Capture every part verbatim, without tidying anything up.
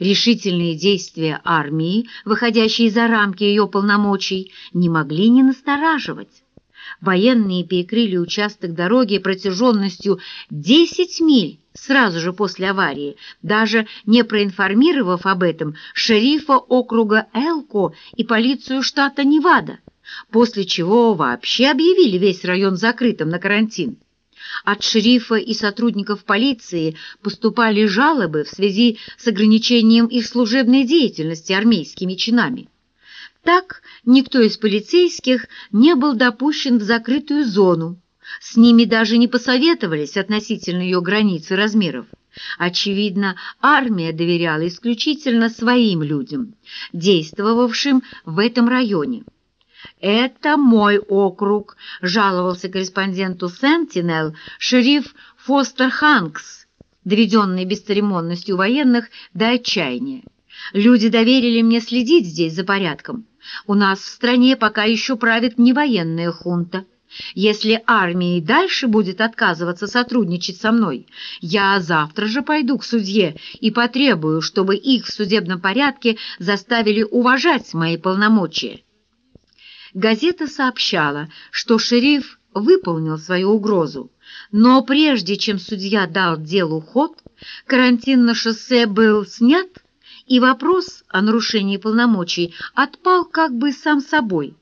Решительные действия армии, выходящие за рамки ее полномочий, не могли не настораживать. Военные перекрыли участок дороги протяженностью десять миль сразу же после аварии, даже не проинформировав об этом шерифа округа Элко и полицию штата Невада, после чего вообще объявили весь район закрытым на карантин. От шерифа и сотрудников полиции поступали жалобы в связи с ограничением их служебной деятельности армейскими чинами. Так никто из полицейских не был допущен в закрытую зону. С ними даже не посоветовались относительно ее границ и размеров. Очевидно, армия доверяла исключительно своим людям, действовавшим в этом районе. «Это мой округ», — жаловался корреспонденту «Сентинел» шериф Фостер Ханкс, доведенный бесцеремонностью военных до отчаяния. «Люди доверили мне следить здесь за порядком. У нас в стране пока еще правит не военная хунта. Если армия и дальше будет отказываться сотрудничать со мной, я завтра же пойду к судье и потребую, чтобы их в судебном порядке заставили уважать мои полномочия». Газета сообщала, что шериф выполнил свою угрозу, но прежде чем судья дал делу ход, карантин на шоссе был снят, и вопрос о нарушении полномочий отпал как бы сам собой.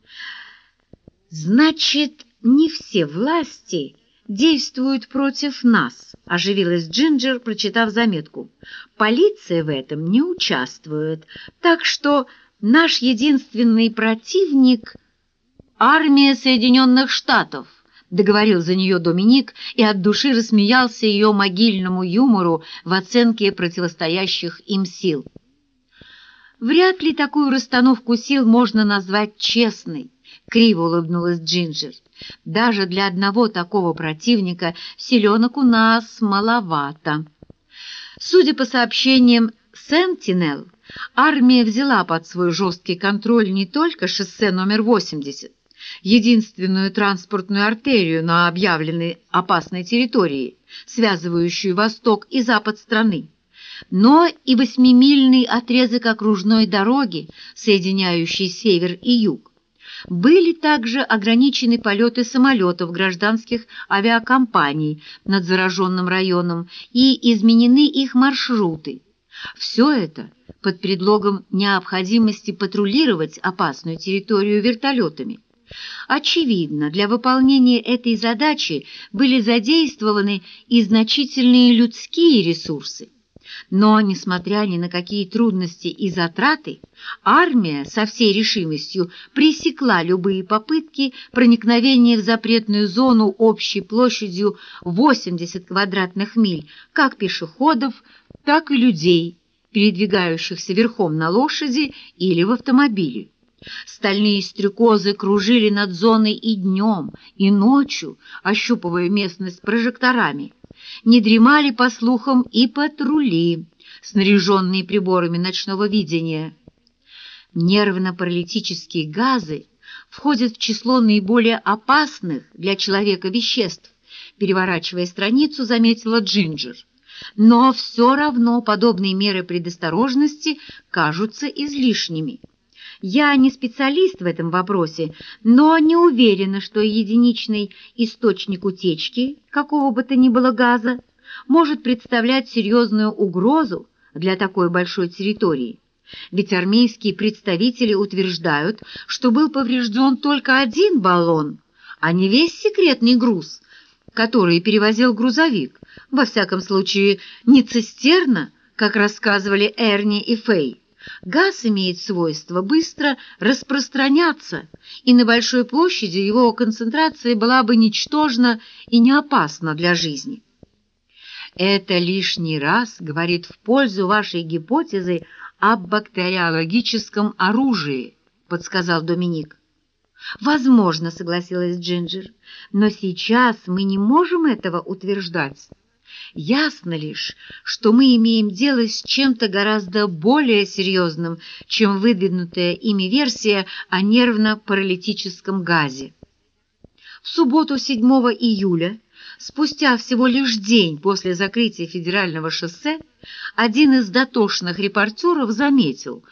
«Значит, не все власти действуют против нас», — оживилась Джинджер, прочитав заметку. «Полиция в этом не участвует, так что наш единственный противник — армия Соединенных Штатов», — договорил за нее Доминик и от души рассмеялся ее могильному юмору в оценке противостоящих им сил. «Вряд ли такую расстановку сил можно назвать честной», — криво улыбнулась Джинджер. «Даже для одного такого противника селенок у нас маловато». Судя по сообщениям «Сентинел», армия взяла под свой жесткий контроль не только шоссе номер восемьдесят, единственную транспортную артерию на объявленной опасной территории, связывающую восток и запад страны, но и восьмимильный отрезок окружной дороги, соединяющий север и юг. Были также ограничены полеты самолетов гражданских авиакомпаний над зараженным районом и изменены их маршруты. Все это под предлогом необходимости патрулировать опасную территорию вертолетами. Очевидно, для выполнения этой задачи были задействованы и значительные людские ресурсы. Но, несмотря ни на какие трудности и затраты, армия со всей решимостью пресекла любые попытки проникновения в запретную зону общей площадью восемьдесят квадратных миль как пешеходов, так и людей, передвигающихся верхом на лошади или в автомобиле. Стальные стрекозы кружили над зоной и днем, и ночью, ощупывая местность прожекторами. Не дремали, по слухам, и патрули, снаряженные приборами ночного видения. Нервно-паралитические газы входят в число наиболее опасных для человека веществ, переворачивая страницу, заметила Джинджер. Но все равно подобные меры предосторожности кажутся излишними. Я не специалист в этом вопросе, но не уверена, что единичный источник утечки какого бы то ни было газа может представлять серьезную угрозу для такой большой территории. Ведь армейские представители утверждают, что был поврежден только один баллон, а не весь секретный груз, который перевозил грузовик, во всяком случае не цистерна, как рассказывали Эрни и Фэй. Газ имеет свойство быстро распространяться, и на большой площади его концентрация была бы ничтожна и не опасна для жизни. Это лишний раз говорит в пользу вашей гипотезы об бактериологическом оружии, подсказал Доминик. Возможно, согласилась Джинджер, но сейчас мы не можем этого утверждать. Ясно лишь, что мы имеем дело с чем-то гораздо более серьезным, чем выдвинутая ими версия о нервно-паралитическом газе. В субботу седьмого июля Спустя всего лишь день после закрытия федерального шоссе один из дотошных репортеров заметил,